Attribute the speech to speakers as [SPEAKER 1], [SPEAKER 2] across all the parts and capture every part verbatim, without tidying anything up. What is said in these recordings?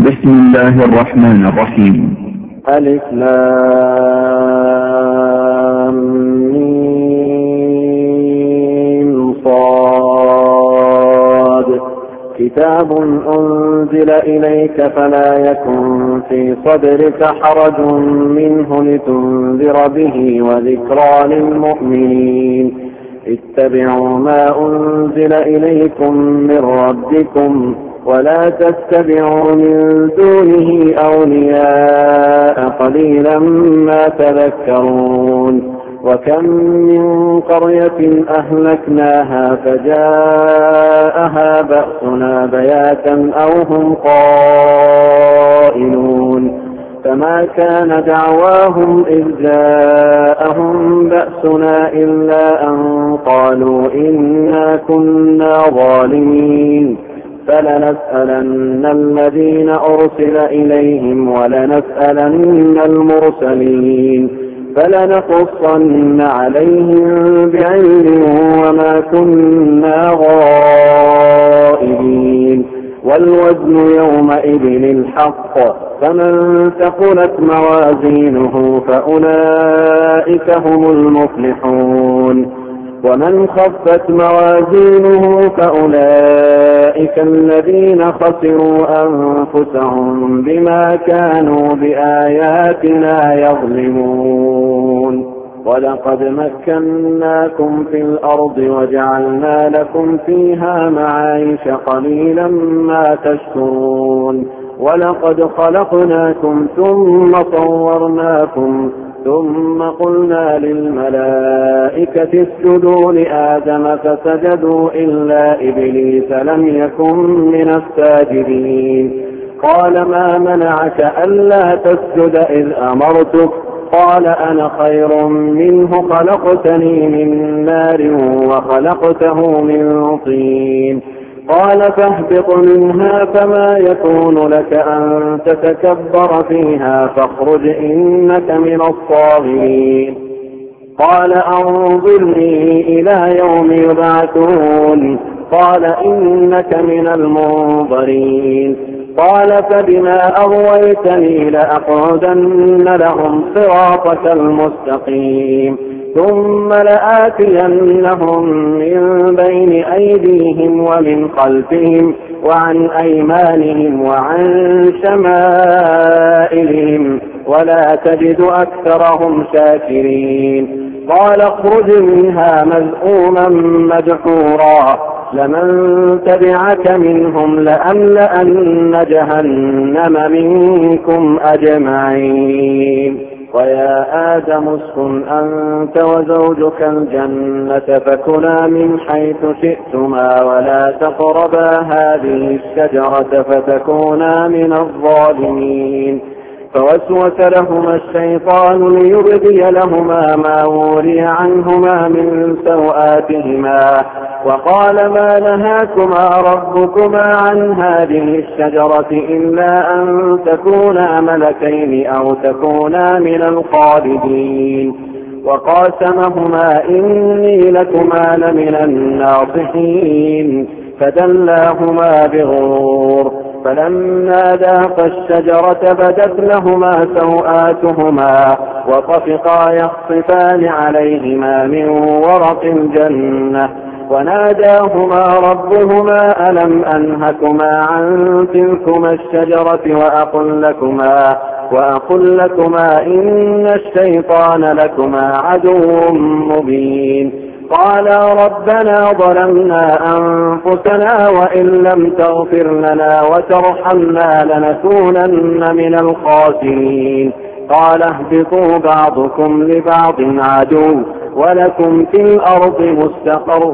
[SPEAKER 1] بسم الله الرحمن الرحيم.
[SPEAKER 2] ألف لام ميم صاد كتاب أنزل إليك فلا يكن في صدرك حرج منه لتنذر به وذكرى للمؤمنين. اتبعوا ما أنزل إليكم من ربكم ولا تتبعوا من دونه أولياء قليلا ما تذكرون. وكم من قرية أهلكناها فجاءها بأسنا بياتا أو هم قائلون فما كان دعواهم إذ جاءهم بأسنا إلا أن قالوا إنا كنا ظالمين. فلنسألن الذين أرسل إليهم ولنسألن المرسلين فلنقصن عليهم بعلم وما كنا غائبين. والوزن يومئذ الحق فمن ثقلت موازينه فأولئك هم المفلحون ومن خفت موازينه فأولئك الذين خسروا أنفسهم بما كانوا بآياتنا يظلمون. ولقد مكناكم في الأرض وجعلنا لكم فيها معايش قليلا ما تشكرون. ولقد خلقناكم ثم صورناكم ثم قلنا للملائكة اسجدوا لآدم فسجدوا إلا إبليس لم يكن من الساجدين. قال ما منعك ألا تسجد إذ أمرتك؟ قال أنا خير منه خلقتني من نار وخلقته من طين. قال فاهبط منها فما يكون لك أن تتكبر فيها فاخرج إنك من الصاغرين. قال أنظرني إلى يوم يبعثون. قال إنك من المنظرين. قال فبما أغويتني لأقعدن لهم صراطك المستقيم ثم لآتينهم من بين أيديهم ومن خلفهم وعن أيمانهم وعن شمائلهم ولا تجد أكثرهم شاكرين. قال اخرج منها مذءوما مدحورا لمن تبعك منهم لأملأن جهنم منكم أجمعين. ويا آدم اسكن أنت وزوجك الجنة فكلا من حيث شئتما ولا تقربا هذه الشجرة فتكونا من الظالمين. فوسوس لهما الشيطان ليبدي لهما ما وري عنهما من سوآتهما وقال ما نهاكما ربكما عن هذه الشجرة إلا أن تكونا ملكين أو تكونا من الخالدين. وقاسمهما إني لكما لمن الناصحين فدلاهما بغرور فلما ذاقا الشجرة بدت لهما سوآتهما وطفقا يخصفان عليهما من ورق الجنة وناداهما ربهما ألم أنهكما عن تلكما الشجرة وأقل لكما, وأقل لكما إن الشيطان لكما عدو مبين. قالا ربنا ظلمنا أنفسنا وإن لم تغفر لنا وترحمنا لنكونن من الخاسرين. قال اهبطوا بعضكم لبعض عدو ولكم في الأرض مستقر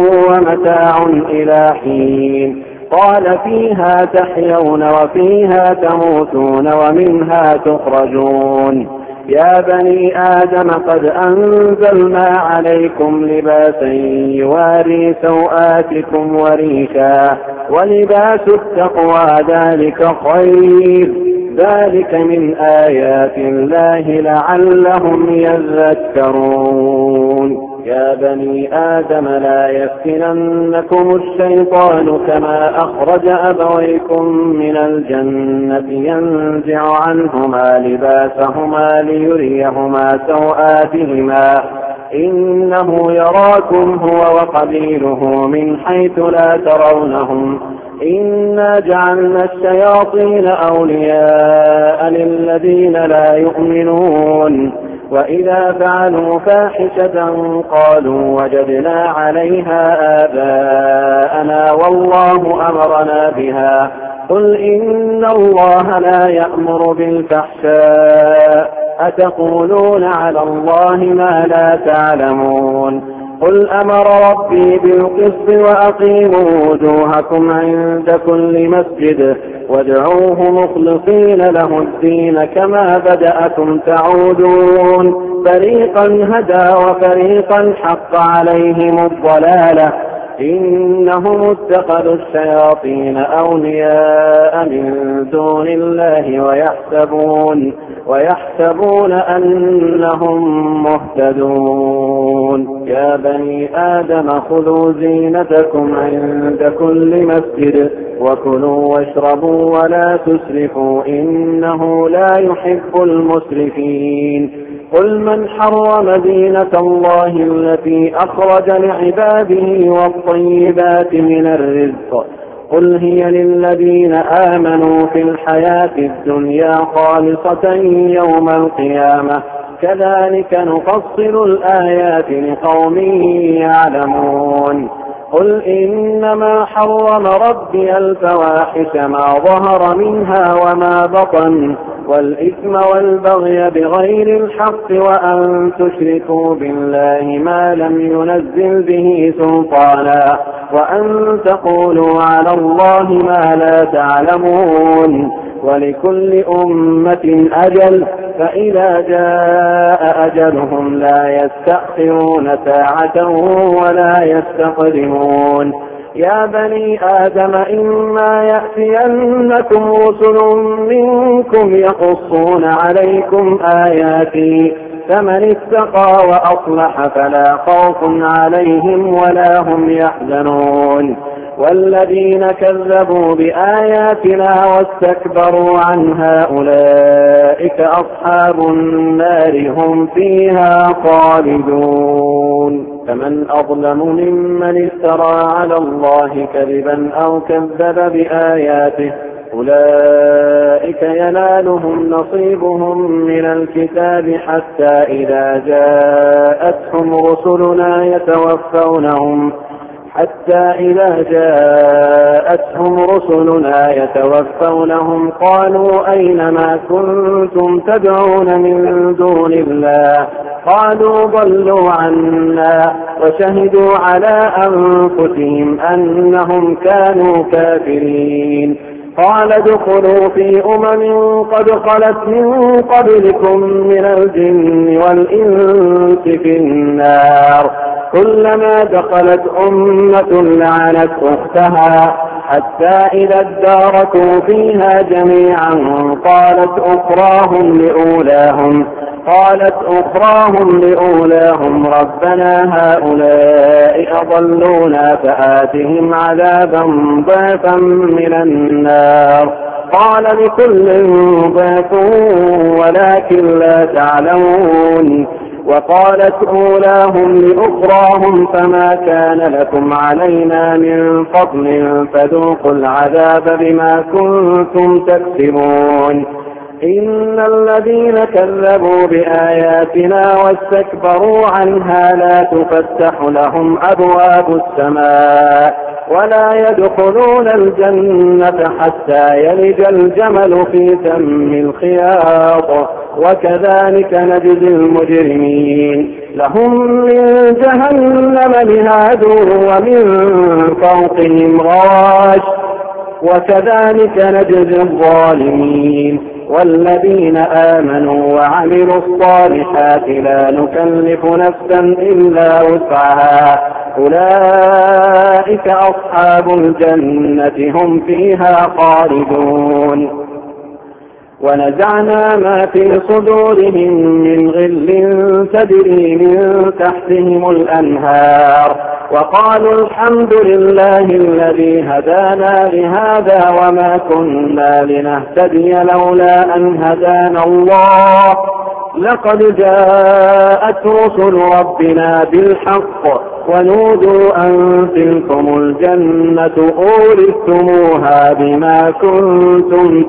[SPEAKER 2] ومتاع إلى حين. قال فيها تحيون وفيها تموتون ومنها تخرجون. يا بني آدم قد أنزلنا عليكم لباسا يواري سوآتكم وريشا ولباس التقوى ذلك خير ذلك من آيات الله لعلهم يذكرون. يا بني آدم لا يفتننكم الشيطان كما أخرج أبويكم من الجنة ينزع عنهما لباسهما ليريهما سوآتهما إنه يراكم هو وقبيله من حيث لا ترونهم إنا جعلنا الشياطين أولياء للذين لا يؤمنون وإذا فعلوا فاحشة قالوا وجدنا عليها آباءنا والله أمرنا بها قل إن الله لا يأمر بالفحشاء أتقولون على الله ما لا تعلمون قل أمر ربي بالقسط وأقيموا وجوهكم عند كل مسجد وادعوه مخلصين له الدين كما بدأكم تعودون فريقا هدى وفريقا حق عليهم الضلالة إنهم اتخذوا الشياطين أولياء من دون الله ويحسبون ويحسبون أنهم مهتدون يا بني آدم خذوا زينتكم عند كل مسجد وكلوا واشربوا ولا تسرفوا إنه لا يحب المسرفين قل من حرم زينة الله التي أخرج لعباده والطيبات من الرزق قل هي للذين آمنوا في الحياة الدنيا خالصة يوم القيامة كذلك نفصل الآيات لقوم يعلمون قل إنما حرم ربي الفواحش ما ظهر منها وما بطن والإثم والبغي بغير الحق وأن تشركوا بالله ما لم ينزل به سلطانا وأن تقولوا على الله ما لا تعلمون ولكل أمة أجل فإذا جاء أجلهم لا يستأخرون ساعة ولا يستقدمون يا بني آدم إما يأتينكم رسل منكم يقصون عليكم آياتي فمن اتقى وأصلح فلا خوف عليهم ولا هم يحزنون والذين كذبوا بآياتنا واستكبروا عنها أولئك أصحاب النار هم فيها خالدون فمن أظلم ممن افترى على الله كذبا أو كذب بآياته أولئك ينالهم نصيبهم من الكتاب حتى إذا جاءتهم رسلنا يتوفونهم حتى إذا جاءتهم رسلنا يتوفونهم قالوا أين ما كنتم تدعون من دون الله قالوا ضلوا عنا وشهدوا على أنفسهم أنهم كانوا كافرين قال ادخلوا في أمم قد خلت من قبلكم من الجن والإنس في النار كلما دخلت أمة لعنت أختها حتى إذا اداركوا فيها جميعا قالت أخراهم لأولاهم قالت أخراهم لأولاهم ربنا هؤلاء أضلونا فآتهم عذابا ضعفا من النار قال لكل ضعف ولكن لا تعلمون وقالت أولاهم لأخراهم فما كان لكم علينا من فضل فذوقوا العذاب بما كنتم تكسبون إن الذين كذبوا بآياتنا واستكبروا عنها لا تفتح لهم أبواب السماء ولا يدخلون الجنة حتى يلج الجمل في سم الخياط وكذلك نجزي المجرمين لهم من جهنم مهاد ومن فوقهم غواش وكذلك نجزي الظالمين والذين آمنوا وعملوا الصالحات لا نكلف نفسا إلا وسعها أولئك أصحاب الجنة هم فيها خالدون ونزعنا ما في صدورهم من غل تجري من تحتهم الأنهار وقالوا الحمد لله الذي هدانا لهذا وما كنا لنهتدي لولا أن هدانا الله لقد جاءت رسل ربنا بالحق ونودوا أن تلكم الجنة أورثتموها بما كنتم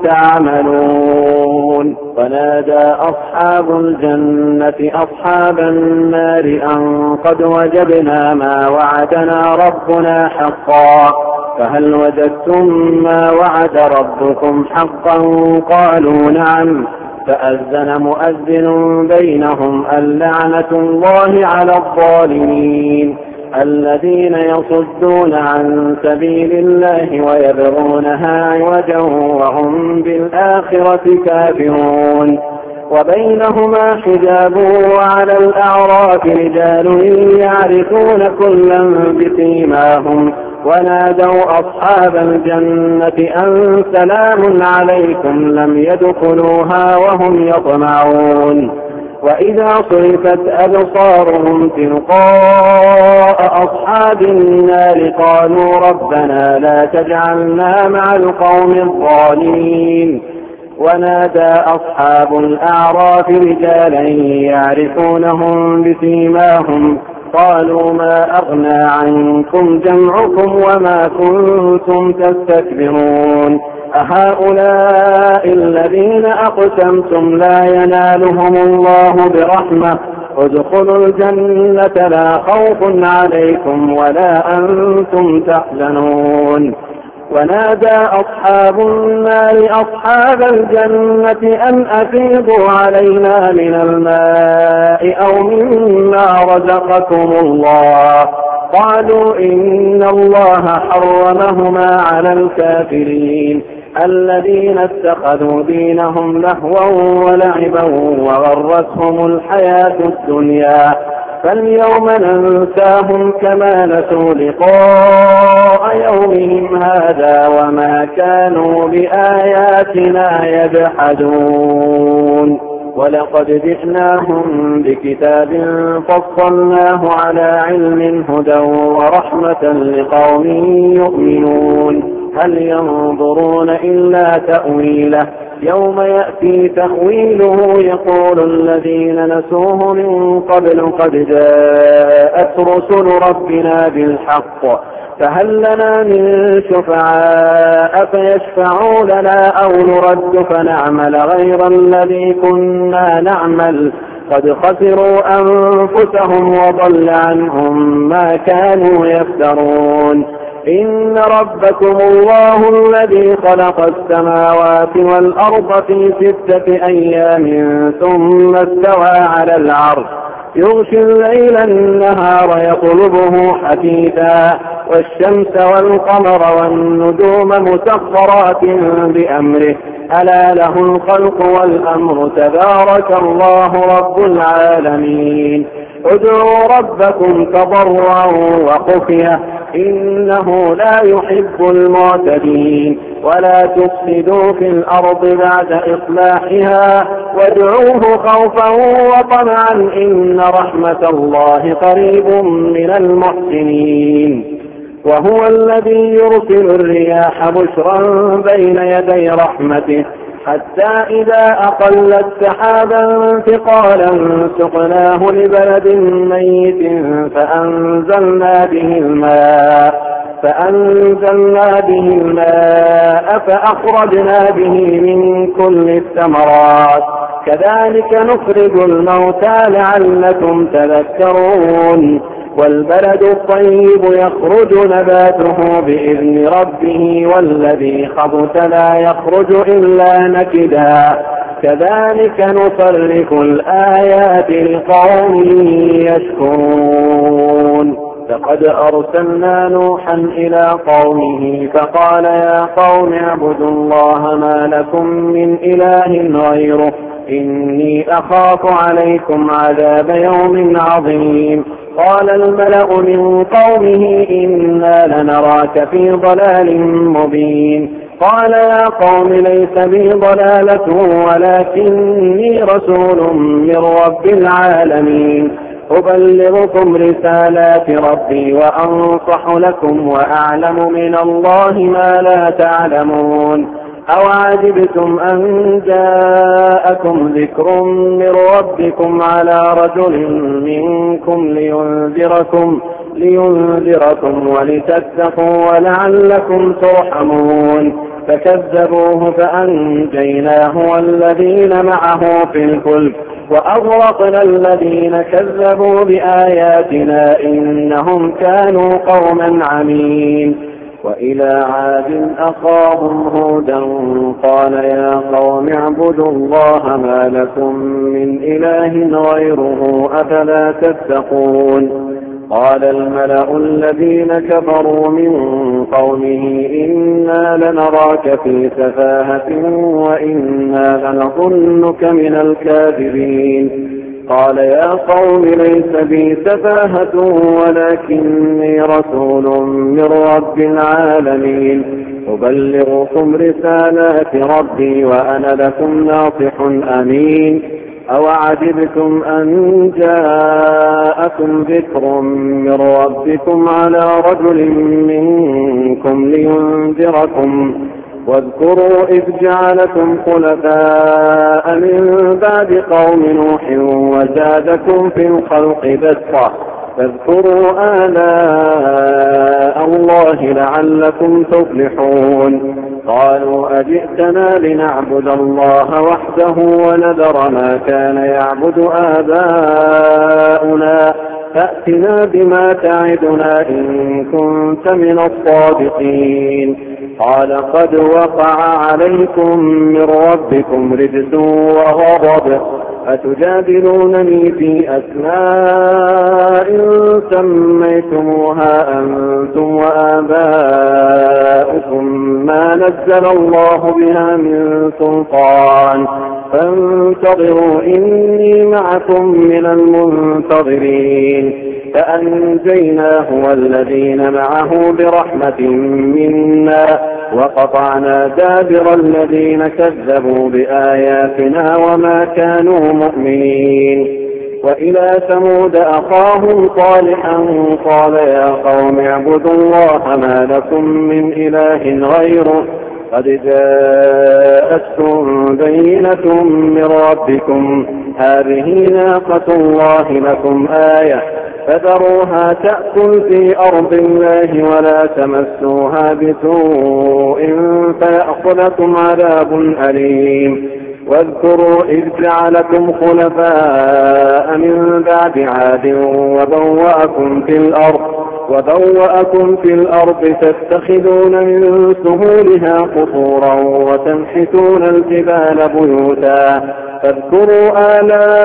[SPEAKER 2] تعملون. ونادى أصحاب الجنة أصحاب النار أن قد وجدنا ما وعدنا ربنا حقا فهل وجدتم ما وعد ربكم حقا قالوا نعم فأذن مؤذن بينهم اللعنة الله على الظالمين الذين يصدون عن سبيل الله ويبغونها عوجا وهم بالآخرة كافرون. وبينهما حجاب وعلى الأعراف رجال يعرفون كلا بسيماهم ونادوا أصحاب الجنة أن سلام عليكم لم يدخلوها وهم يطمعون. وإذا صرفت أبصارهم تلقاء أصحاب النار قالوا ربنا لا تجعلنا مع القوم الظالمين. ونادى أصحاب الأعراف رجالا يعرفونهم بسيماهم قالوا ما أغنى عنكم جمعكم وما كنتم تستكبرون أهؤلاء الذين أقسمتم لا ينالهم الله برحمة ادخلوا الجنة لا خوف عليكم ولا أنتم تحزنون. ونادى أصحاب النار أصحاب الجنة أن أفيضوا علينا من الماء أو مما رزقكم الله قالوا إن الله حرمهما على الكافرين الذين اتخذوا دينهم لهوا ولعبا وغرتهم الحياة الدنيا فاليوم ننساهم كما نسوا لقاء يومهم هذا وما كانوا بآياتنا يجحدون. ولقد جئناهم بكتاب فصلناه على علم هدى ورحمة لقوم يؤمنون هل ينظرون إلا تأويله يوم يأتي تأويله يقول الذين نسوه من قبل قد جاءت رسل ربنا بالحق فهل لنا من شفعاء فيشفعوا لنا أو نرد فنعمل غير الذي كنا نعمل قد خسروا أنفسهم وضل عنهم ما كانوا يفترون. إن ربكم الله الذي خلق السماوات والأرض في ستة أيام ثم استوى على العرش يغشي الليل النهار يطلبه حثيثا والشمس والقمر والنجوم مسخرات بأمره ألا له الخلق والأمر تبارك الله رب العالمين. ادعوا ربكم تضرعا وخفية إنه لا يحب المعتدين ولا تفسدوا في الأرض بعد إصلاحها وادعوه خوفا وطمعا إن رحمة الله قريب من المحسنين. وهو الذي يرسل الرياح بشرا بين يدي رحمته حتى إذا أقلت سحابا ثقالا سقناه لبلد ميت فأنزلنا به الماء فأنزلنا به الماء فأخرجنا به من كل الثمرات كذلك نخرج الموتى لعلكم تذكرون. والبلد الطيب يخرج نباته بإذن ربه والذي خبث لا يخرج إلا نكدا كذلك نصرف الآيات لقوم يشكرون. لقد أرسلنا نوحا إلى قومه فقال يا قوم اعبدوا الله ما لكم من إله غيره إني أخاف عليكم عذاب يوم عظيم. قال الملأ من قومه إنا لنراك في ضلال مبين قال يا قوم ليس بي ضلالة ولكني رسول من رب العالمين أبلغكم رسالات ربي وأنصح لكم وأعلم من الله ما لا تعلمون أوعجبتم أن جاءكم ذكر من ربكم على رجل منكم لينذركم, لينذركم ولتتقوا ولعلكم ترحمون فكذبوه فأنجيناه والذين معه في الفلك وأغرقنا الذين كذبوا بآياتنا إنهم كانوا قوما عمين وإلى عاد أخاهم هودا قال يا قوم اعبدوا الله ما لكم من إله غيره أفلا تتقون قال الملأ الذين كفروا من قومه إنا لنراك في سفاهة وإنا لنظنك من الكاذبين قال يا قوم ليس بي سفاهة ولكني رسول من رب العالمين أبلغكم رسالات ربي وأنا لكم ناصح أمين أوعجبتم أن جاءكم ذكر من ربكم على رجل منكم لينذركم واذكروا إذ جعلكم خلفاء من بعد قوم نوح وزادكم في الخلق بسطة فاذكروا آلاء الله لعلكم تفلحون قالوا أجئتنا لنعبد الله وحده ونذر ما كان يعبد آباؤنا فأتنا بما تعدنا إن كنت من الصادقين قال قد وقع عليكم من ربكم رجس وغضب أتجادلونني في أسماء سميتموها أنتم وآباؤكم ما نزل الله بها من سلطان فانتظروا إني معكم من المنتظرين فأنجيناه والذين معه برحمة منا وقطعنا دابر الذين كذبوا بآياتنا وما كانوا مؤمنين وإلى ثمود أخاهم صالحا قال يا قوم اعبدوا الله ما لكم من إله غيره قد جاءتكم بينة من ربكم هذه ناقة الله لكم آية فذروها تأكل في أرض الله ولا تمسوها بسوء فيأخذكم عذاب أليم واذكروا إذ جعلكم خلفاء من بعد عاد وبوأكم في الأرض وبوأكم في الأرض تتخذون من سهولها قصورا وتنحتون الجبال بيوتا فاذكروا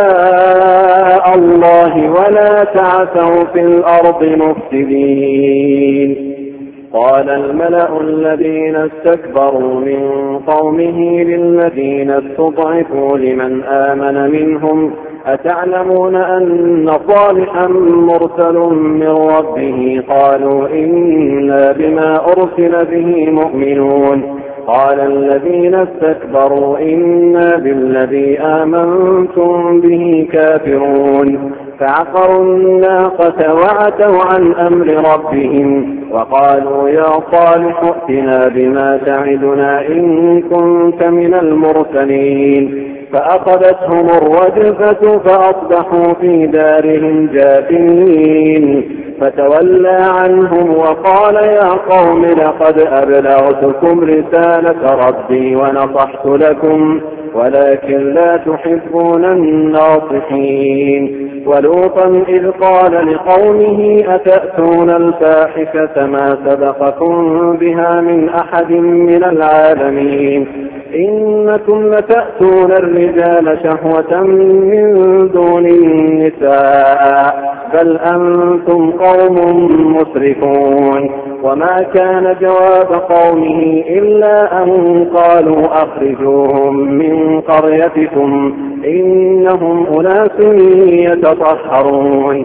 [SPEAKER 2] آلاء الله ولا تعثوا في الأرض مفسدين قال الملأ الذين استكبروا من قومه للذين استضعفوا لمن آمن منهم أتعلمون أن صالحا مرسل من ربه قالوا إنا بما أرسل به مؤمنون قال الذين استكبروا إنا بالذي آمنتم به كافرون فعقروا الناقة وعتوا عن أمر ربهم وقالوا يا صالح ائتنا بما تعدنا إن كنت من المرسلين فأخذتهم الرجفة فأصبحوا في دارهم جاثمين فتولى عنهم وقال يا قوم لقد أبلغتكم رسالة ربي ونصحت لكم ولكن لا تحبون الناصحين ولوطا إذ قال لقومه أتأتون الفاحشة ما سبقكم بها من أحد من العالمين إنكم لتأتون الرجال شهوة من دون النساء بل أنتم قوم مسرفون وما كان جواب قومه إلا أن قالوا أخرجوهم من قريتكم إنهم أناس يتطهرون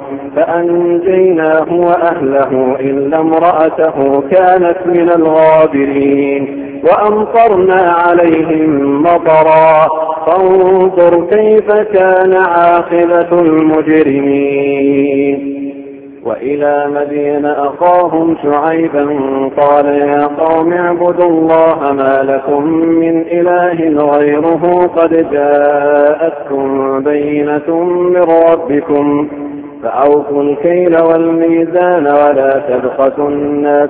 [SPEAKER 2] فأنجيناه وأهله إلا امرأته كانت من الغابرين وأمطرنا عليهم مطرا فانظر كيف كان عاقبة المجرمين. وإلى مدين أخاهم شعيبا قال يا قوم اعبدوا الله ما لكم من إله غيره قد جاءتكم بينة من ربكم فأوفوا الكيل والميزان ولا تبخسوا الناس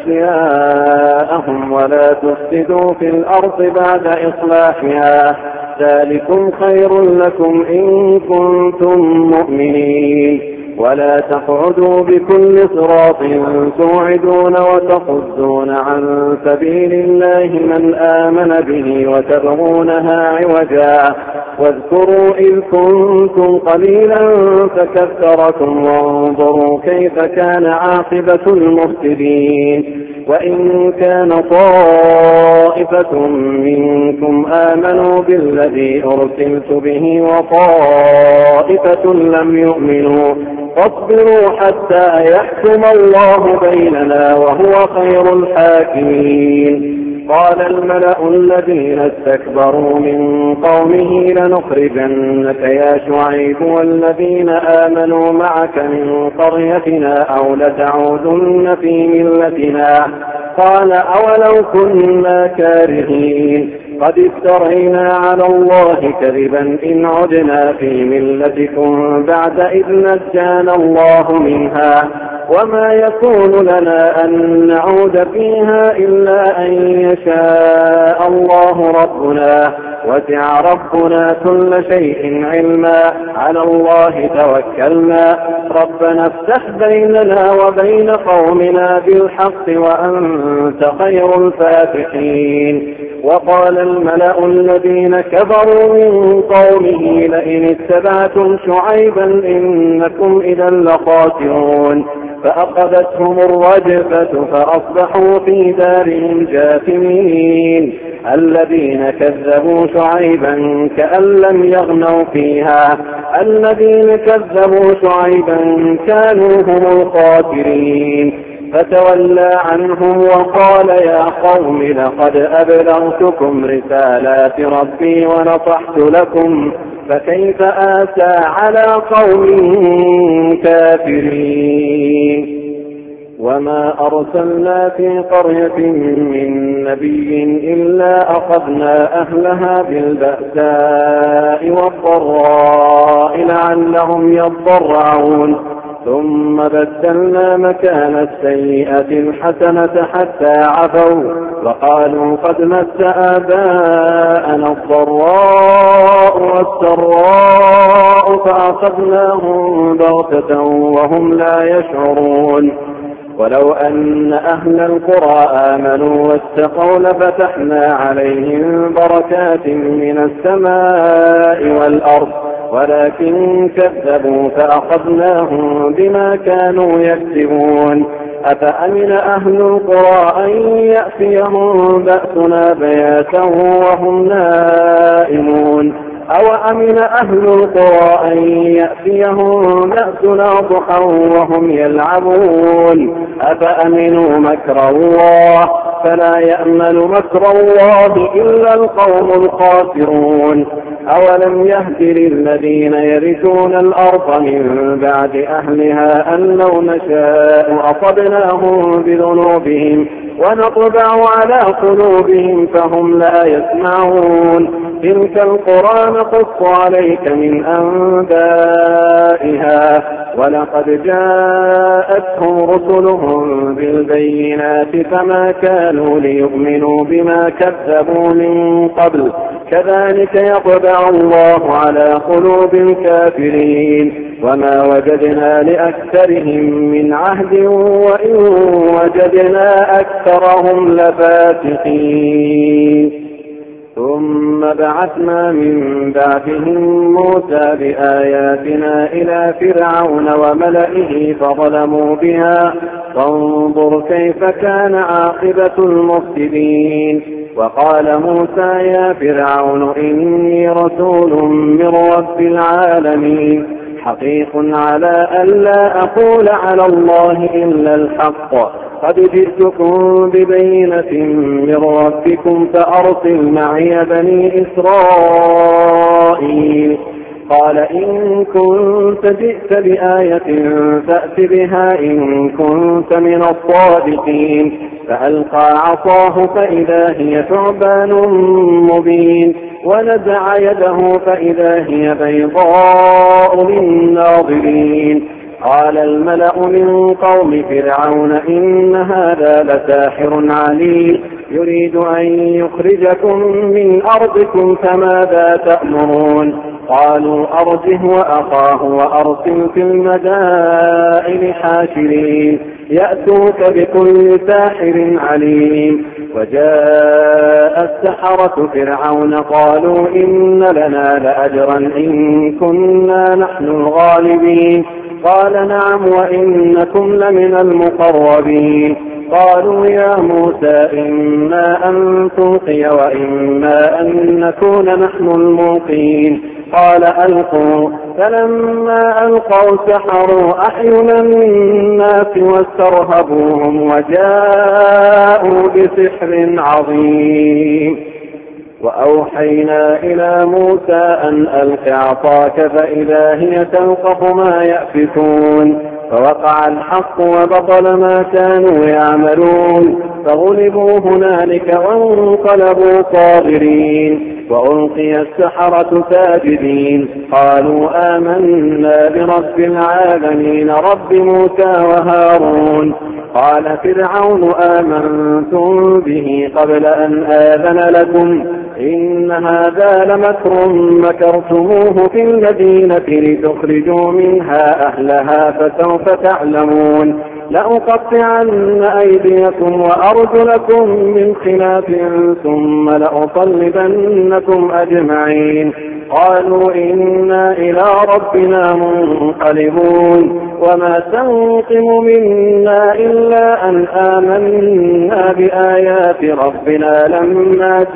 [SPEAKER 2] أشياءهم ولا تفسدوا في الأرض بعد إصلاحها ذلكم خير لكم إن كنتم مؤمنين. ولا تقعدوا بكل صراط توعدون وتصدون عن سبيل الله من آمن به وتبغونها عوجا واذكروا إذ كنتم قليلا فكثركم وانظروا كيف كان عاقبة المفسدين. وإن كان طائفة منكم آمنوا بالذي أرسلت به وطائفة لم يؤمنوا فاصبروا حتى يحكم الله بيننا وهو خير الحاكمين. قال الملأ الذين استكبروا من قومه لنخرجنك يا شعيب والذين آمنوا معك من قريتنا أو لتعودن في ملتنا قال أولو كنا كارهين قد افترينا على الله كذبا إن عدنا في ملتكم بعد إذ نجانا الله منها وما يكون لنا أن نعود فيها إلا أن يشاء الله ربنا وسع ربنا كل شيء علما على الله توكلنا ربنا افتح بيننا وبين قومنا بالحق وأنت خير الفاتحين. وقال الملأ الذين كفروا من قومه لئن اتبعتم شعيبا إنكم إذا لخاسرون فأخذتهم الرجفة فأصبحوا في دارهم جاثمين. الذين كذبوا شعيبا كأن لم يغنوا فيها الذين كذبوا شعيبا كانوا هم الخاسرين. فتولى عنهم وقال يا قوم لقد أبلغتكم رسالات ربي ونصحت لكم فكيف آسى على قوم كافرين. وما أرسلنا في قرية من نبي إلا أخذنا أهلها بالبأساء والضراء لعلهم يضرعون ثم بدلنا مكان السيئة الحسنة حتى عفوا وقالوا قد مس آباءنا الضراء والسراء فأخذناهم بغتة وهم لا يشعرون. ولو أن أهل القرى آمنوا واتقوا لفتحنا عليهم بركات من السماء والأرض ولكن كذبوا فأخذناهم بما كانوا يكسبون. أفأمن أهل القرى أن يأتيهم بأسنا بياتا وهم نائمون أو أمن أهل القرى أن يأتيهم بأسنا ضحى وهم يلعبون أفأمنوا مكر الله فلا يأمن مكر الله إلا القوم الخاسرون. أولم يهد للذين يرثون الأرض من بعد أهلها أن لو نشاء أصبناهم بذنوبهم ونطبع على قلوبهم فهم لا يسمعون. تلك القرى نقص عليك من أنبائها ولقد جاءتهم رسلهم بالبينات فما كانوا ليؤمنوا بما كذبوا من قبل كذلك يطبع الله على قلوب الكافرين. وما وجدنا لأكثرهم من عهد وإن وجدنا أكثرهم لفاسقين. ثم بعثنا من بعدهم موسى بآياتنا إلى فرعون وملئه فظلموا بها فانظر كيف كان عاقبة المفسدين. وقال موسى يا فرعون إني رسول من رب العالمين حقيق على أن لا أقول على الله إلا الحق قد جئتكم ببينة من ربكم فأرسل معي بني إسرائيل. قال إن كنت جئت بآية فأت بها إن كنت من الصادقين. فألقى عصاه فإذا هي ثعبان مبين ونزع يده فإذا هي بيضاء للناظرين. قال الملأ من قوم فرعون إن هذا لساحر عليم يريد أن يخرجكم من أرضكم فماذا تأمرون. قالوا أرجه وأخاه وأرسل في المدائن حاشرين يأتوك بكل ساحر عليم. وجاء السحرة فرعون قالوا إن لنا لأجرا إن كنا نحن الغالبين. قال نعم وإنكم لمن المقربين. قالوا يا موسى إما أن تلقي وإما أن نكون نحن الملقين. قال ألقوا. فلما ألقوا سحروا أعين الناس واسترهبوهم وجاءوا بسحر عظيم. وأوحينا إلى موسى أن ألق عصاك فإذا هي تلقف ما يأفكون. فوقع الحق وبطل ما كانوا يعملون فغلبوا هنالك وانقلبوا صاغرين. وألقي السحرة ساجدين قالوا آمنا برب العالمين رب موسى وهارون. قال فرعون آمنتم به قبل أن آذن لكم إن هذا لمكر مكرتموه في المدينة لتخرجوا منها أهلها فسوف تعلمون. لأقطعن أيديكم وأرجلكم من خلاف ثم لأصلبنكم أجمعين. قالوا إنا إلى ربنا منقلبون. وما تنقم منا إلا أن آمنا بآيات ربنا لما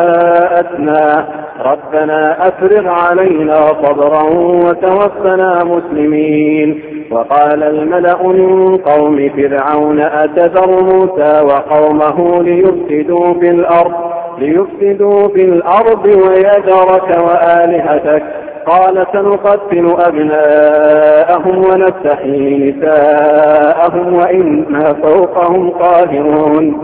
[SPEAKER 2] جاءتنا ربنا أفرغ علينا صبرا وتوفنا مسلمين. وقال الملأ من قوم فرعون أتذر موسى وقومه ليفسدوا في الأرض ليفسدوا في الأرض ويذرك وآلهتك. قال سنقتل أبناءهم ونستحيي نساءهم وإنا فوقهم قاهرون.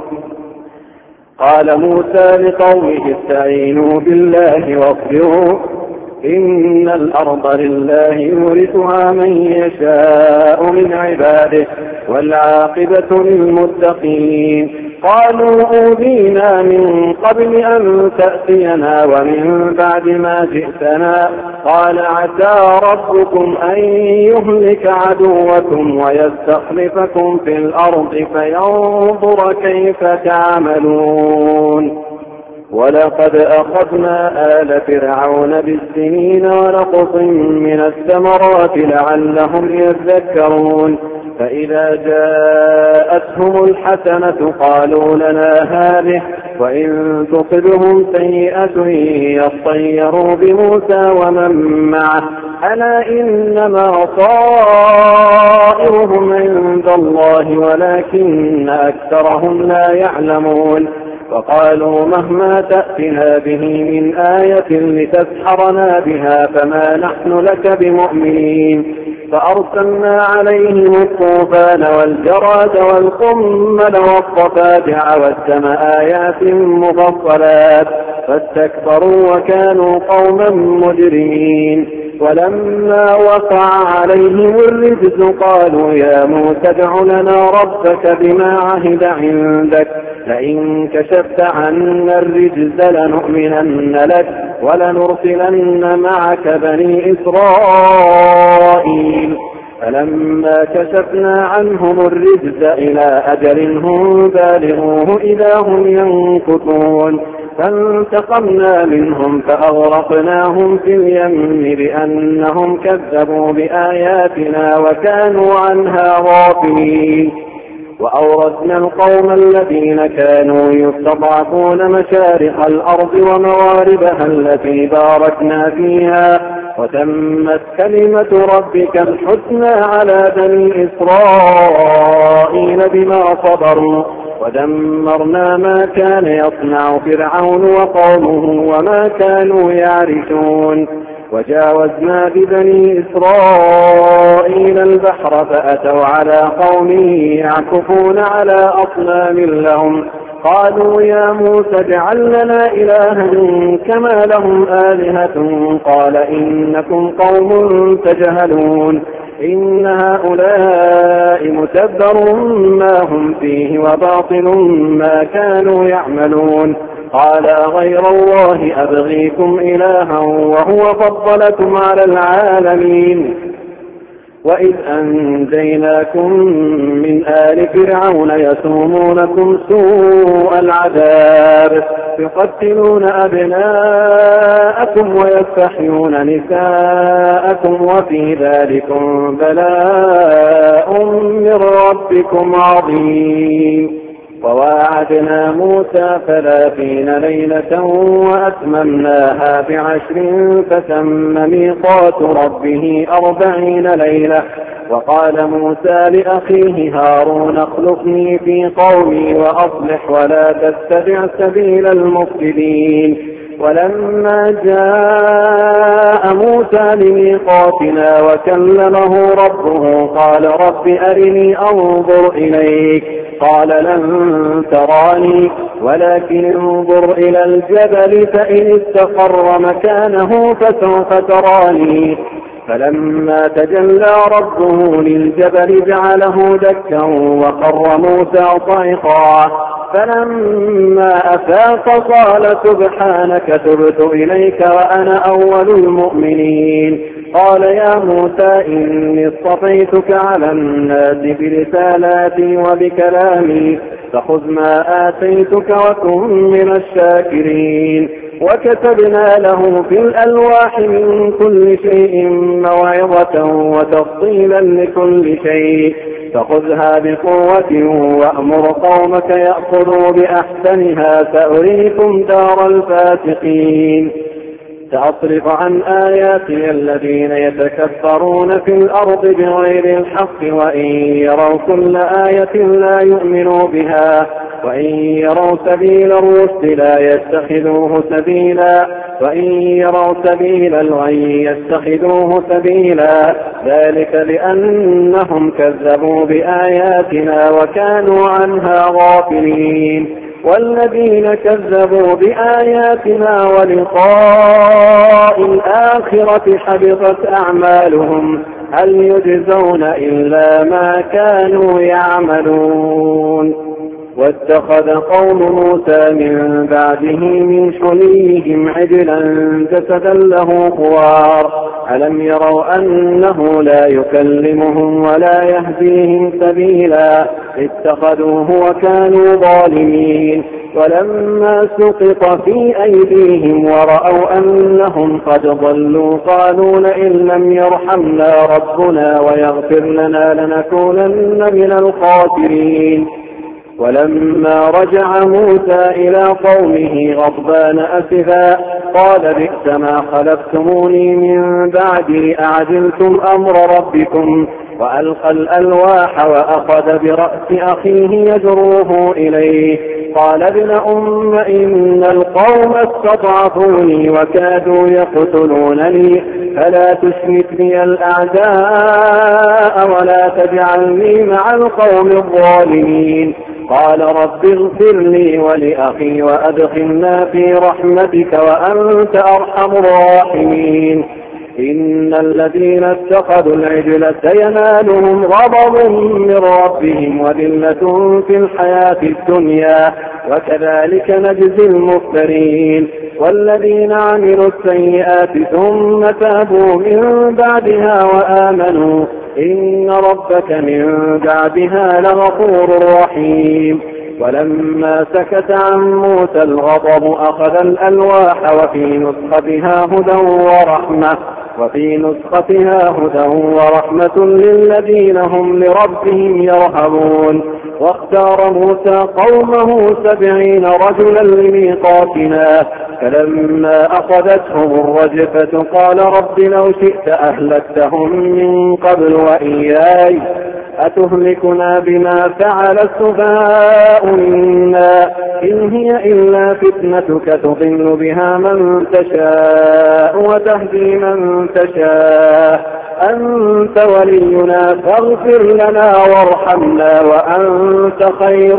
[SPEAKER 2] قال موسى لقومه استعينوا بالله واصبروا إن الأرض لله يورثها من يشاء من عباده والعاقبة للمتقين. قالوا أوذينا من قبل أن تأتينا ومن بعد ما جئتنا. قال عسى ربكم أن يهلك عدوكم ويستخلفكم في الأرض فينظر كيف تعملون. ولقد أخذنا آل فرعون بالسنين ونقص من الثمرات لعلهم يذكرون. فإذا جاءتهم الحسنة قالوا لنا هذه وإن تصبهم سيئة يطيروا بموسى ومن معه ألا إنما صائرهم عند الله ولكن أكثرهم لا يعلمون. وقالوا مهما تأتنا به من آية لتسحرنا بها فما نحن لك بمؤمنين. فأرسلنا عليهم الطوفان والجراد والقمل والضفادع والدم آيات مفصلات فاستكبروا وكانوا قوما مجرمين. ولما وقع عليهم الرجز قالوا يا موسى ادع لنا ربك بما عهد عندك لئن كشفت عنا الرجز لنؤمنن لك ولنرسلن معك بني إسرائيل. فلما كشفنا عنهم الرجز إلى أجل هم بالغوه إذا هم ينكثون. فانتقمنا منهم فأغرقناهم في اليم بأنهم كذبوا بآياتنا وكانوا عنها غافلين. وأورثنا القوم الذين كانوا يستضعفون مشارق الأرض ومغاربها التي باركنا فيها وتمت كلمة ربك الحسنى على بني إسرائيل بما صبروا ودمرنا ما كان يصنع فرعون وقومه وما كانوا يعرشون وجاوزنا ببني إسرائيل البحر فأتوا على قوم يعكفون على أصنام لهم قالوا يا موسى اجعل لنا إلها كما لهم آلهة قال إنكم قوم تجهلون إن هؤلاء متبر ما هم فيه وباطل ما كانوا يعملون قال غير الله أبغيكم إلها وهو فضلكم على العالمين وإذ أنجيناكم من آل فرعون يسومونكم سوء العذاب يقتلون أبناءكم ويستحيون نساءكم وفي ذلكم بلاء من ربكم عظيم وواعدنا موسى ثلاثين ليلة وأتممناها بعشر فتم ميقات ربه أربعين ليلة وقال موسى لأخيه هارون اخلفني في قومي وأصلح ولا تتبع سبيل المفسدين ولما جاء موسى لميقاتنا وكلمه ربه قال رب أرني أنظر إليك قال لن تراني ولكن انظر إلى الجبل فإن استقر مكانه فسوف تراني فلما تجلى ربه للجبل جعله دكا وخر موسى صعقا فلما أفاق قال سبحانك تبت إليك وأنا أول المؤمنين قال يا موسى إني اصطفيتك على الناس برسالاتي وبكلامي فخذ ما آتيتك وكن من الشاكرين وكتبنا له في الألواح من كل شيء موعظة وتفصيلا لكل شيء فخذها بقوة وأمر قومك يأخذوا بأحسنها سأريكم دار الفاسقين سأصرف عن آياتي الذين يتكبرون في الأرض بغير الحق وإن يروا كل آية لا يؤمنوا بها وإن يروا سبيل الرشد لا يتخذوه سبيلا وإن يروا سبيل الغي يتخذوه سبيلا ذلك لأنهم كذبوا بآياتنا وكانوا عنها غافلين والذين كذبوا بآياتنا ولقاء الآخرة حبطت أعمالهم هل يجزون إلا ما كانوا يعملون واتخذ قوم موسى من بعده من حليهم عجلا جسدا له خوار ألم يروا أنه لا يكلمهم ولا يهديهم سبيلا اتخذوه وكانوا ظالمين ولما سقط في أيديهم ورأوا أنهم قد ضلوا قالوا لئن لم يرحمنا ربنا ويغفر لنا لنكونن من الخاسرين ولما رجع موسى إلى قومه غضبان أسفا قال بئس ما خلفتموني من بعدي أعجلتم أمر ربكم وألقى الألواح وأخذ برأس أخيه يجروه إليه قال ابن أم إن القوم استضعفوني وكادوا يقتلونني فلا تشمت بي الأعداء ولا تجعلني مع القوم الظالمين قال رب اغفر لي ولأخي وأدخلنا في رحمتك وأنت أرحم الراحمين إن الذين اتخذوا العجل سينالهم غضب من ربهم وذلة في الحياة الدنيا وكذلك نجزي المفترين والذين عملوا السيئات ثم تابوا من بعدها وآمنوا إن ربك من بعدها لغفور رحيم ولما سكت عن موسى الغضب أخذ الألواح وفي نسختها هدى ورحمة وفي نسختها هدى ورحمة للذين هم لربهم يرهبون واختار موسى قومه سبعين رجلا لميقاتنا فلما أخذتهم الرجفة قال رب لو شئت أهلكتهم من قبل وإياي أتهلكنا بما فعل السفهاء منا إن هي إلا فتنتك تضل بها من تشاء وتهدي من تشاء أنت ولينا فاغفر لنا وارحمنا وأنت خير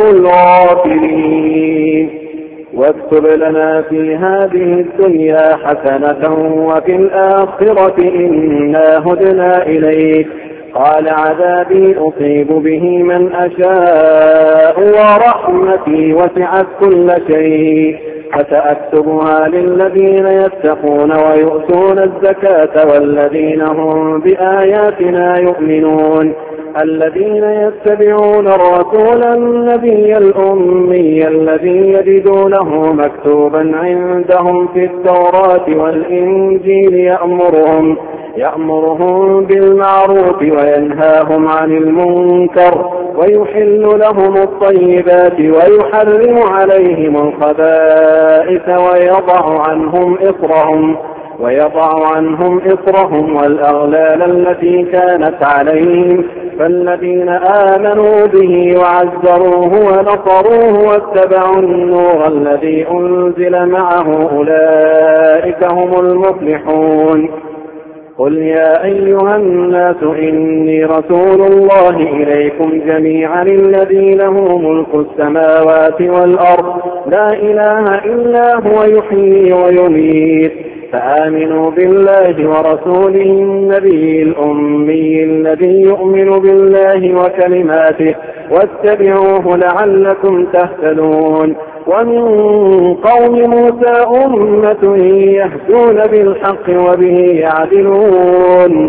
[SPEAKER 2] الغافرين واكتب لنا في هذه الدنيا حسنة وفي الآخرة إنا هدنا إليك قال عذابي أصيب به من أشاء ورحمتي وسعت كل شيء فسأكتبها للذين يتقون ويؤتون الزكاة والذين هم بآياتنا يؤمنون الذين يتبعون الرسول النبي الأمي الذي يجدونه مكتوبا عندهم في التوراة والإنجيل يأمرهم يأمرهم بالمعروف وينهاهم عن المنكر ويحل لهم الطيبات ويحرم عليهم الخبائث ويضع عنهم إصرهم ويضع عنهم إصرهم والأغلال التي كانت عليهم فالذين آمنوا به وعزروه ونصروه واتبعوا النور الذي أنزل معه أولئك هم المفلحون قل يا أيها الناس إني رسول الله إليكم جميعا الذي له ملك السماوات والأرض لا إله إلا هو يحيي ويميت فآمنوا بالله ورسوله النبي الأمي الذي يؤمن بالله وكلماته واتبعوه لعلكم تهتدون ومن قوم موسى أمة يهدون بالحق وبه يعدلون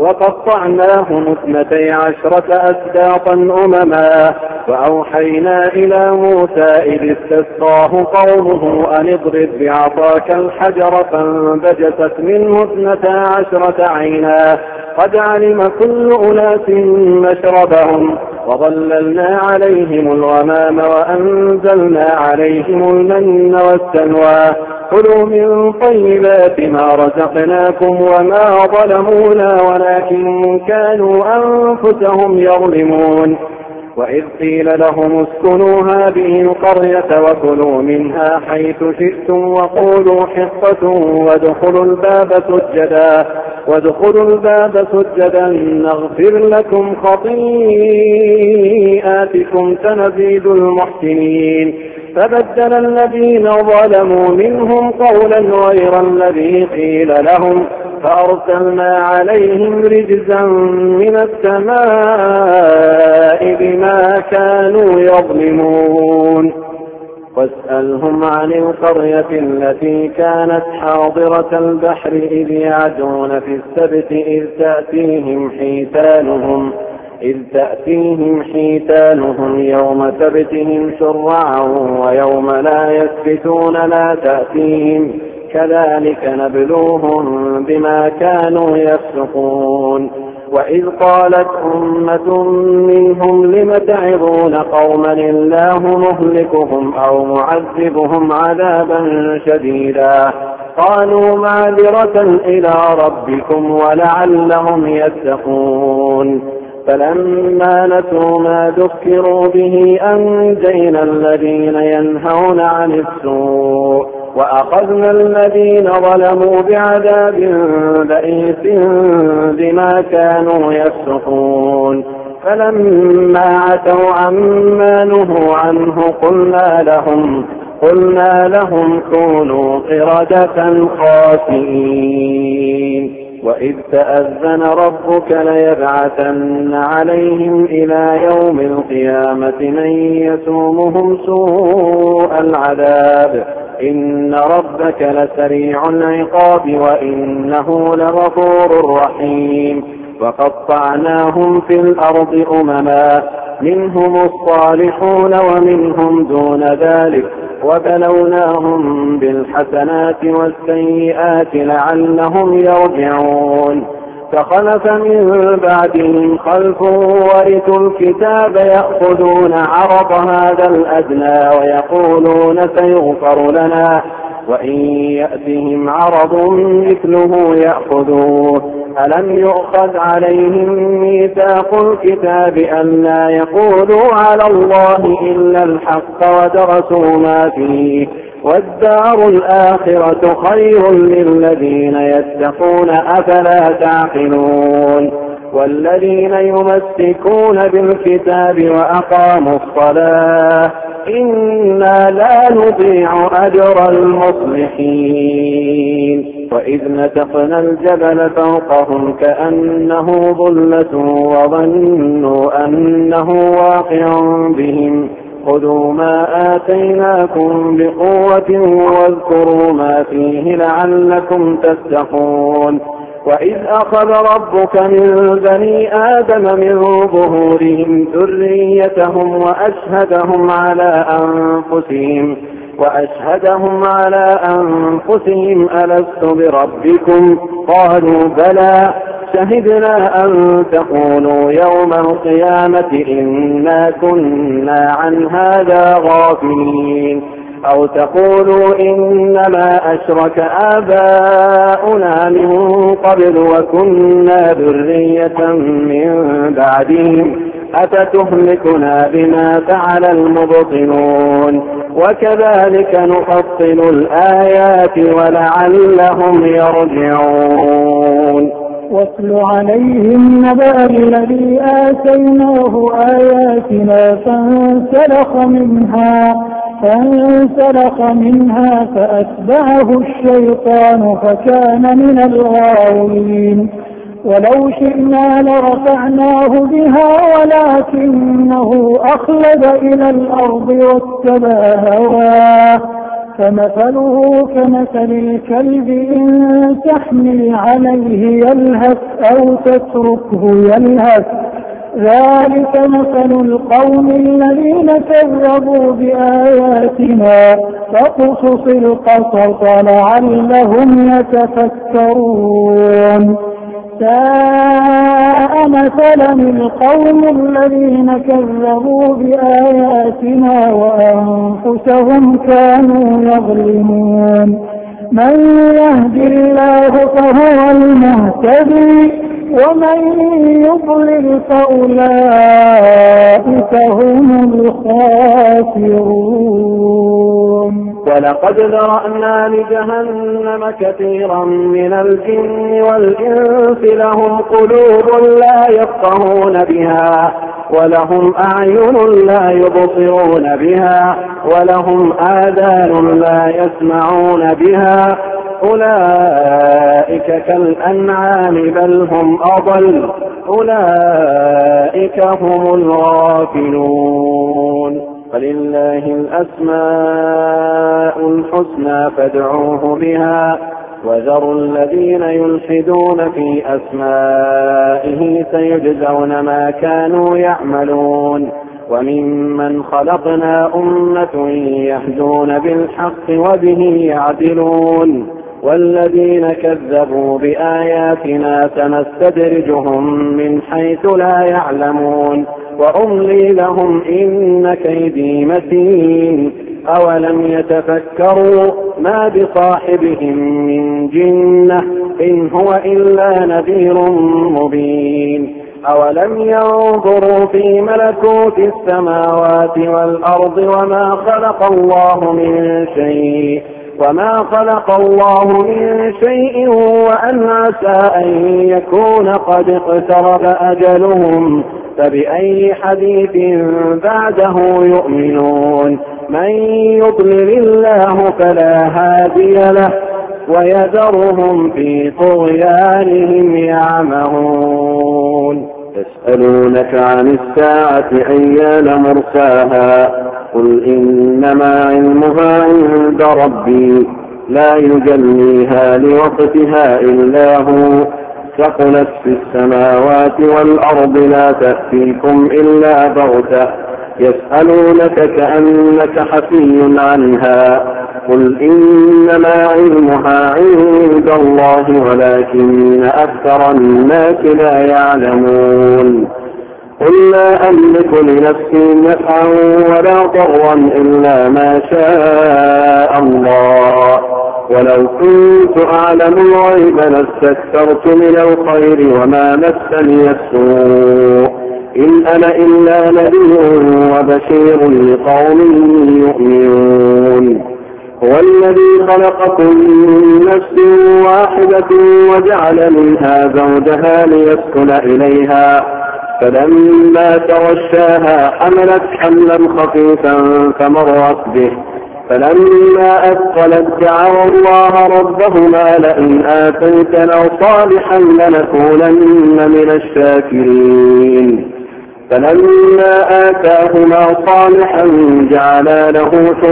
[SPEAKER 2] وقطعناهم اثنتي عشرة أسباطا أمما وأوحينا إلى موسى إذ استسقاه قومه أن اضرب بعصاك الحجر فانبجست منه اثنتا عشرة عينا قد علم كل أناس مشربهم وظللنا عليهم الغمام وأنزلنا عليهم المن والسلوى كلوا من طيبات ما رزقناكم وما ظلمونا ولكن كانوا أنفسهم يظلمون وإذ قيل لهم اسكنوا هذه القرية وكلوا منها حيث شئتم وقولوا حطة وادخلوا الباب سجدا وادخلوا الباب سجدا نغفر لكم خطيئاتكم سنزيد المحسنين فبدل الذين ظلموا منهم قولا غير الذي قيل لهم فأرسلنا عليهم رجزا من السماء بما كانوا يظلمون واسألهم عن القرية التي كانت حاضرة البحر إذ يعدون في السبت إذ تأتيهم حيتانهم إذ تأتيهم حيتانهم يوم سبتهم شرعا ويوم لا يسبتون لا تأتيهم كذلك نبلوهم بما كانوا يفسقون وإذ قالت أمة منهم لم تعظون قوما الله مهلكهم أو معذبهم عذابا شديدا قالوا معذرة إلى ربكم ولعلهم يتقون فلما نسوا ما ذكروا به أنجينا الذين ينهون عن السوء وأخذنا الذين ظلموا بعذاب بئيس بما كانوا يفسقون فلما عتوا عما نهوا عنه قلنا لهم قلنا لهم كونوا قردة خاسئين وإذ تأذن ربك ليبعثن عليهم إلى يوم القيامة من يسومهم سوء العذاب إن ربك لسريع العقاب وإنه لغفور رحيم وقطعناهم في الأرض أمما منهم الصالحون ومنهم دون ذلك وبلوناهم بالحسنات والسيئات لعلهم يرجعون فخلف من بعدهم خلف ورثوا الكتاب يأخذون عرض هذا الأدنى ويقولون سيغفر لنا وإن يأتهم عرض مثله يأخذوه ألم يؤخذ عليهم ميثاق الكتاب أن لا يقولوا على الله إلا الحق ودرسوا ما فيه والدار الآخرة خير للذين يتقون أفلا تعقلون والذين يمسكون بالكتاب وأقاموا الصلاة إنا لا نضيع أجر المصلحين وإذ نتقنا الجبل فوقهم كأنه ظلة وظنوا أنه واقع بهم خذوا ما آتيناكم بقوة واذكروا ما فيه لعلكم تتقون وإذ أخذ ربك من بني آدم من ظهورهم ذريتهم وأشهدهم على أنفسهم وأشهدهم على أنفسهم ألست بربكم قالوا بلى شهدنا أن تقولوا يوم القيامة إنا كنا عن هذا غافلين أو تقولوا إنما أشرك آباؤنا من قبل وكنا ذرية من بعدهم أفتهلكنا بما فعل المبطلون وكذلك نفصل الآيات ولعلهم يرجعون
[SPEAKER 3] واتل عليهم نبأ الذي آتيناه آياتنا فانسلخ منها فانسلخ منها فأتبعه الشيطان فكان من الغاوين ولو شئنا لرفعناه بها ولكنه أخلد إلى الأرض واتبع هواه فمثله كمثل الكلب إن تحمل عليه يلهث أو تتركه يلهث ذلك مثل القوم الذين كذبوا بآياتنا فاقصص القصص لعلهم يتفكرون ساء مثلا القوم الذين كذبوا بآياتنا وأنفسهم كانوا يظلمون من يهد الله فهو المهتدي ومن يضلل فأولئك هم الخاسرون
[SPEAKER 2] ولقد ذرأنا لجهنم كثيرا من الجن والإنس لهم قلوب لا يفقهون بها ولهم أعين لا يبصرون بها ولهم آذان لا يسمعون بها أولئك كالأنعام بل هم أضل أولئك هم الغافلون فلله الأسماء الحسنى فادعوه بها وذروا الذين يلحدون في أسمائه سيجزون ما كانوا يعملون وممن خلقنا أمة يهدون بالحق وبه يعدلون والذين كذبوا بآياتنا سنستدرجهم من حيث لا يعلمون وأملي لهم إن كيدي متين أولم يتفكروا ما بصاحبهم من جنة إن هو إلا نذير مبين أولم ينظروا في ملكوت السماوات والأرض وما خلق الله من شيء وما خلق الله من شيء وأن عسى أن يكون قد اقترب أجلهم فبأي حديث بعده يؤمنون من يضلل الله فلا هادي له ويذرهم في طغيانهم يعمهون يسألونك عن الساعة أيان مرساها قل إنما علمها عند ربي لا يجليها لوقتها إلا هو ثقلت في السماوات والأرض لا تأتيكم إلا بغتة يسألونك كأنك حفي عنها قل إنما علمها عند الله ولكن أكثر الناس لا يعلمون قل لا أملك لنفسي نفعا ولا ضرا إلا ما شاء الله ولو كنت أعلم الغيب لاستكثرت من الخير وما مسني السوء إن أنا إلا نذير وبشير لقوم يؤمنون هو الذي خلقكم من نفس واحدة وجعل منها زوجها ليسكن إليها فلما تغشاها حملت حملا خفيفا فمرت به فلما أثقلت دعوا الله ربهما لئن آتيتنا صالحا لنكونن من الشاكرين فلما آتاهما صالحا جعلا له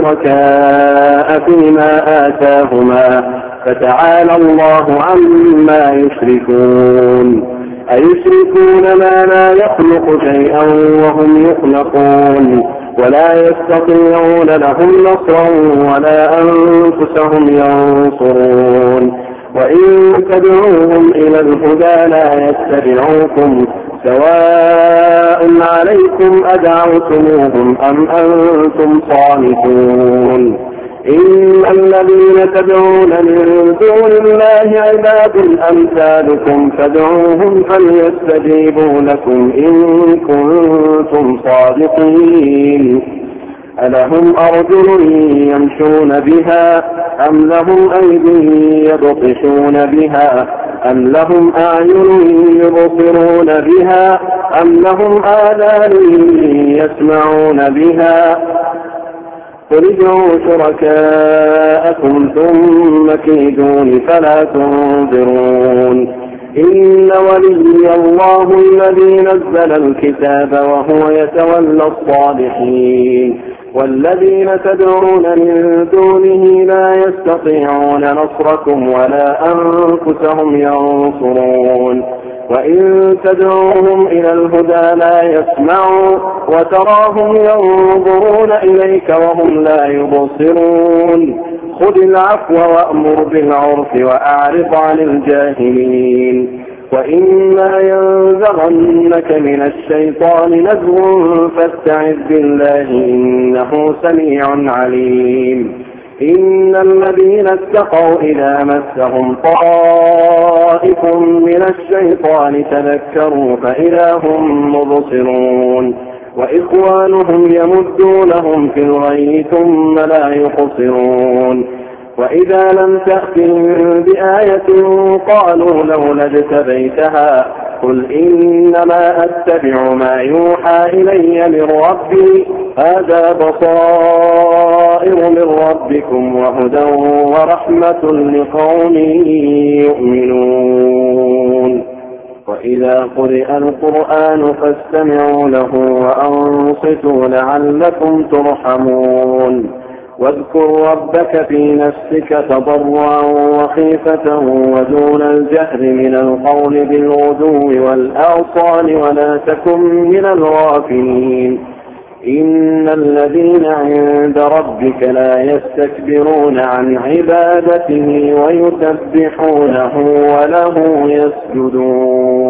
[SPEAKER 2] شركاء فيما آتاهما فتعالى الله عما يشركون أيشركون ما لا يخلق شيئا وهم يخلقون ولا يستطيعون لهم نصرا ولا أنفسهم ينصرون وإن تدعوهم إلى الهدى لا يتبعوكم سواء عليكم أدعوتموهم أم أنتم صامتون إن الذين تدعون من دون الله عباد أمثالكم فادعوهم فليستجيبوا لكم إن كنتم صادقين ألهم أرجل يمشون بها أم لهم أيدي يبطشون بها أم لهم أعين يبصرون بها أم لهم آذان يسمعون بها قل ادعوا شركاءكم ثم كيدون فلا تنظرون إن ولي الله الذي نزل الكتاب وهو يتولى الصالحين والذين تدعون من دونه لا يستطيعون نصركم ولا أنفسهم ينصرون وإن تدعوهم إلى الهدى لا يسمعوا وتراهم ينظرون إليك وهم لا يبصرون خذ العفو وأمر بالعرف وأعرض عن الجاهلين وإما ينزغنك من الشيطان نزغ فاستعذ بالله إنه سميع عليم إن الذين اتقوا إذا مسهم طائف من الشيطان تذكروا فإذا هم مبصرون وإخوانهم يمدونهم في الغي ثم لا يقصرون وإذا لم تأتهم بآية قالوا لولا اجتبيتها قل إنما أتبع ما يوحى إلي من ربي هذا بصائر من ربكم وهدى ورحمة لقوم يؤمنون وإذا قرئ القرآن فاستمعوا له وأنصتوا لعلكم ترحمون واذكر ربك في نفسك تضرعا وخيفة ودون الجهر من القول بالغدو والآصال ولا تكن من الغافلين إن الذين عند ربك لا يستكبرون عن عبادته ويسبحونه وله يسجدون